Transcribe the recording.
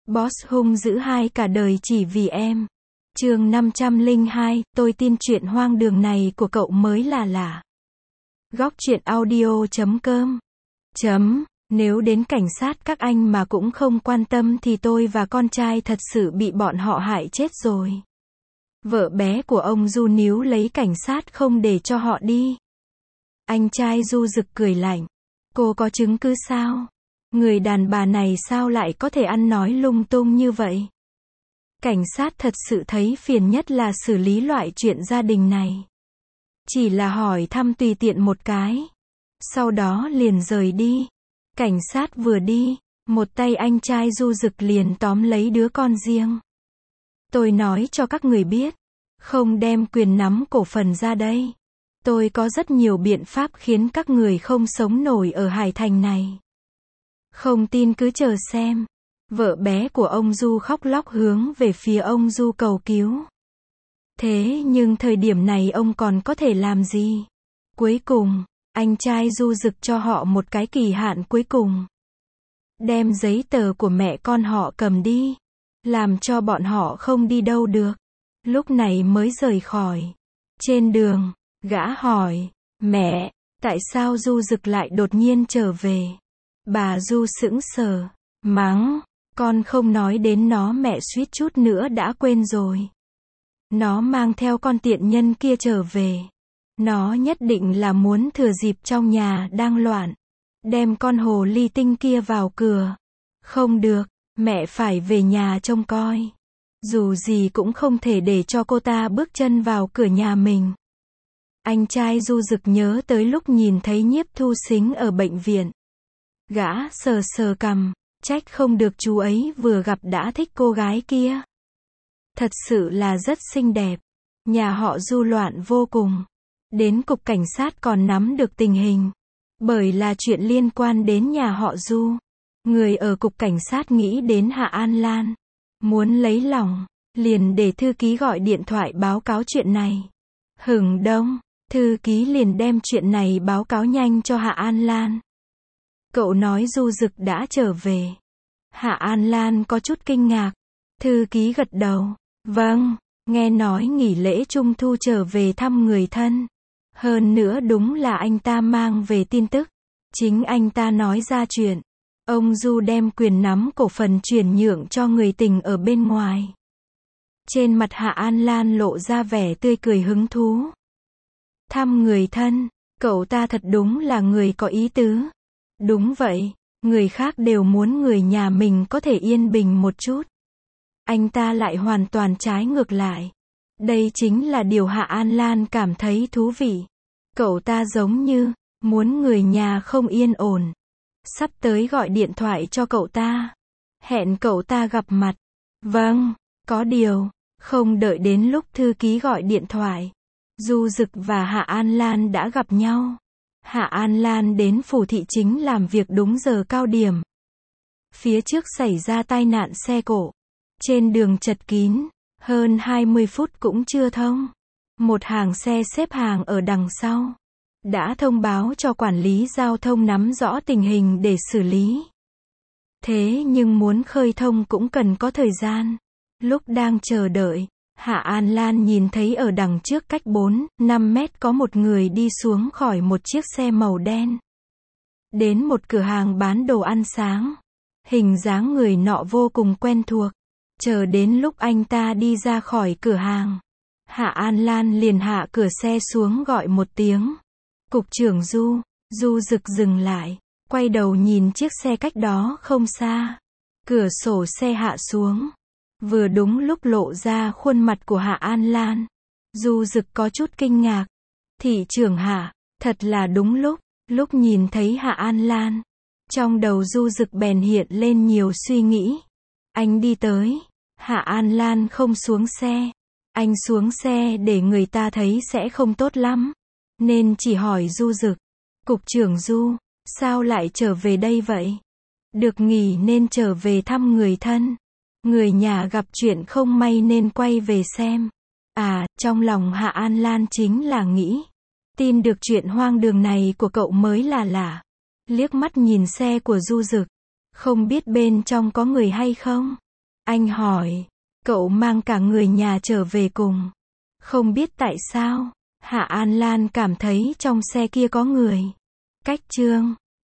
Boss hung dữ hai cả đời chỉ vì em. Chương 502, tôi tin chuyện hoang đường này của cậu mới là lạ. Góc truyện audio.com. Nếu đến cảnh sát các anh mà cũng không quan tâm thì tôi và con trai thật sự bị bọn họ hại chết rồi. Vợ bé của ông Du níu lấy cảnh sát không để cho họ đi. Anh trai Du rực cười lạnh. Cô có chứng cứ sao? Người đàn bà này sao lại có thể ăn nói lung tung như vậy? Cảnh sát thật sự thấy phiền nhất là xử lý loại chuyện gia đình này. Chỉ là hỏi thăm tùy tiện một cái. Sau đó liền rời đi. Cảnh sát vừa đi, một tay anh trai Du rực liền tóm lấy đứa con riêng. Tôi nói cho các người biết, không đem quyền nắm cổ phần ra đây. Tôi có rất nhiều biện pháp khiến các người không sống nổi ở Hải Thành này. Không tin cứ chờ xem. Vợ bé của ông Du khóc lóc hướng về phía ông Du cầu cứu. Thế nhưng thời điểm này ông còn có thể làm gì? Cuối cùng, anh trai Du rực cho họ một cái kỳ hạn cuối cùng. Đem giấy tờ của mẹ con họ cầm đi. Làm cho bọn họ không đi đâu được. Lúc này mới rời khỏi. Trên đường, gã hỏi, mẹ, tại sao Du rực lại đột nhiên trở về? Bà Du sững sờ, mắng, con không nói đến nó, mẹ suýt chút nữa đã quên rồi. Nó mang theo con tiện nhân kia trở về. Nó nhất định là muốn thừa dịp trong nhà đang loạn, đem con hồ ly tinh kia vào cửa. Không được, mẹ phải về nhà trông coi. Dù gì cũng không thể để cho cô ta bước chân vào cửa nhà mình. Anh trai Du rực nhớ tới lúc nhìn thấy Nhiếp Thu Sính ở bệnh viện. Gã sờ sờ cằm, trách không được chú ấy vừa gặp đã thích cô gái kia. Thật sự là rất xinh đẹp. Nhà họ Du loạn vô cùng. Đến cục cảnh sát còn nắm được tình hình. Bởi là chuyện liên quan đến nhà họ Du. Người ở cục cảnh sát nghĩ đến Hạ An Lan. Muốn lấy lòng, liền để thư ký gọi điện thoại báo cáo chuyện này. Hửng đông, thư ký liền đem chuyện này báo cáo nhanh cho Hạ An Lan. Cậu nói Du rực đã trở về. Hạ An Lan có chút kinh ngạc. Thư ký gật đầu. Vâng, nghe nói nghỉ lễ Trung thu trở về thăm người thân. Hơn nữa đúng là anh ta mang về tin tức. Chính anh ta nói ra chuyện. Ông Du đem quyền nắm cổ phần chuyển nhượng cho người tình ở bên ngoài. Trên mặt Hạ An Lan lộ ra vẻ tươi cười hứng thú. Thăm người thân, cậu ta thật đúng là người có ý tứ. Đúng vậy, người khác đều muốn người nhà mình có thể yên bình một chút. Anh ta lại hoàn toàn trái ngược lại. Đây chính là điều Hạ An Lan cảm thấy thú vị. Cậu ta giống như muốn người nhà không yên ổn. Sắp tới gọi điện thoại cho cậu ta. Hẹn cậu ta gặp mặt. Vâng, có điều, không đợi đến lúc thư ký gọi điện thoại. Du rực và Hạ An Lan đã gặp nhau. Hạ An Lan đến phủ thị chính làm việc đúng giờ cao điểm. Phía trước xảy ra tai nạn xe cộ. Trên đường chật kín, hơn 20 phút cũng chưa thông. Một hàng xe xếp hàng ở đằng sau. Đã thông báo cho quản lý giao thông nắm rõ tình hình để xử lý. Thế nhưng muốn khơi thông cũng cần có thời gian. Lúc đang chờ đợi, Hạ An Lan nhìn thấy ở đằng trước cách 4-5 mét có một người đi xuống khỏi một chiếc xe màu đen. Đến một cửa hàng bán đồ ăn sáng. Hình dáng người nọ vô cùng quen thuộc. Chờ đến lúc anh ta đi ra khỏi cửa hàng. Hạ An Lan liền hạ cửa xe xuống gọi một tiếng. Cục trưởng Du. Du rực dừng lại. Quay đầu nhìn chiếc xe cách đó không xa. Cửa sổ xe hạ xuống. Vừa đúng lúc lộ ra khuôn mặt của Hạ An Lan. Du rực có chút kinh ngạc. Thị trưởng Hạ, thật là đúng lúc. Lúc nhìn thấy Hạ An Lan. Trong đầu Du rực bèn hiện lên nhiều suy nghĩ. Anh đi tới. Hạ An Lan không xuống xe. Anh xuống xe để người ta thấy sẽ không tốt lắm. Nên chỉ hỏi Du rực. Cục trưởng Du, sao lại trở về đây vậy? Được nghỉ nên trở về thăm người thân. Người nhà gặp chuyện không may nên quay về xem. À, trong lòng Hạ An Lan chính là nghĩ. Tin được chuyện hoang đường này của cậu mới là lạ. Liếc mắt nhìn xe của Du rực. Không biết bên trong có người hay không? Anh hỏi. Cậu mang cả người nhà trở về cùng. Không biết tại sao, Hạ An Lan cảm thấy trong xe kia có người. Cách Trương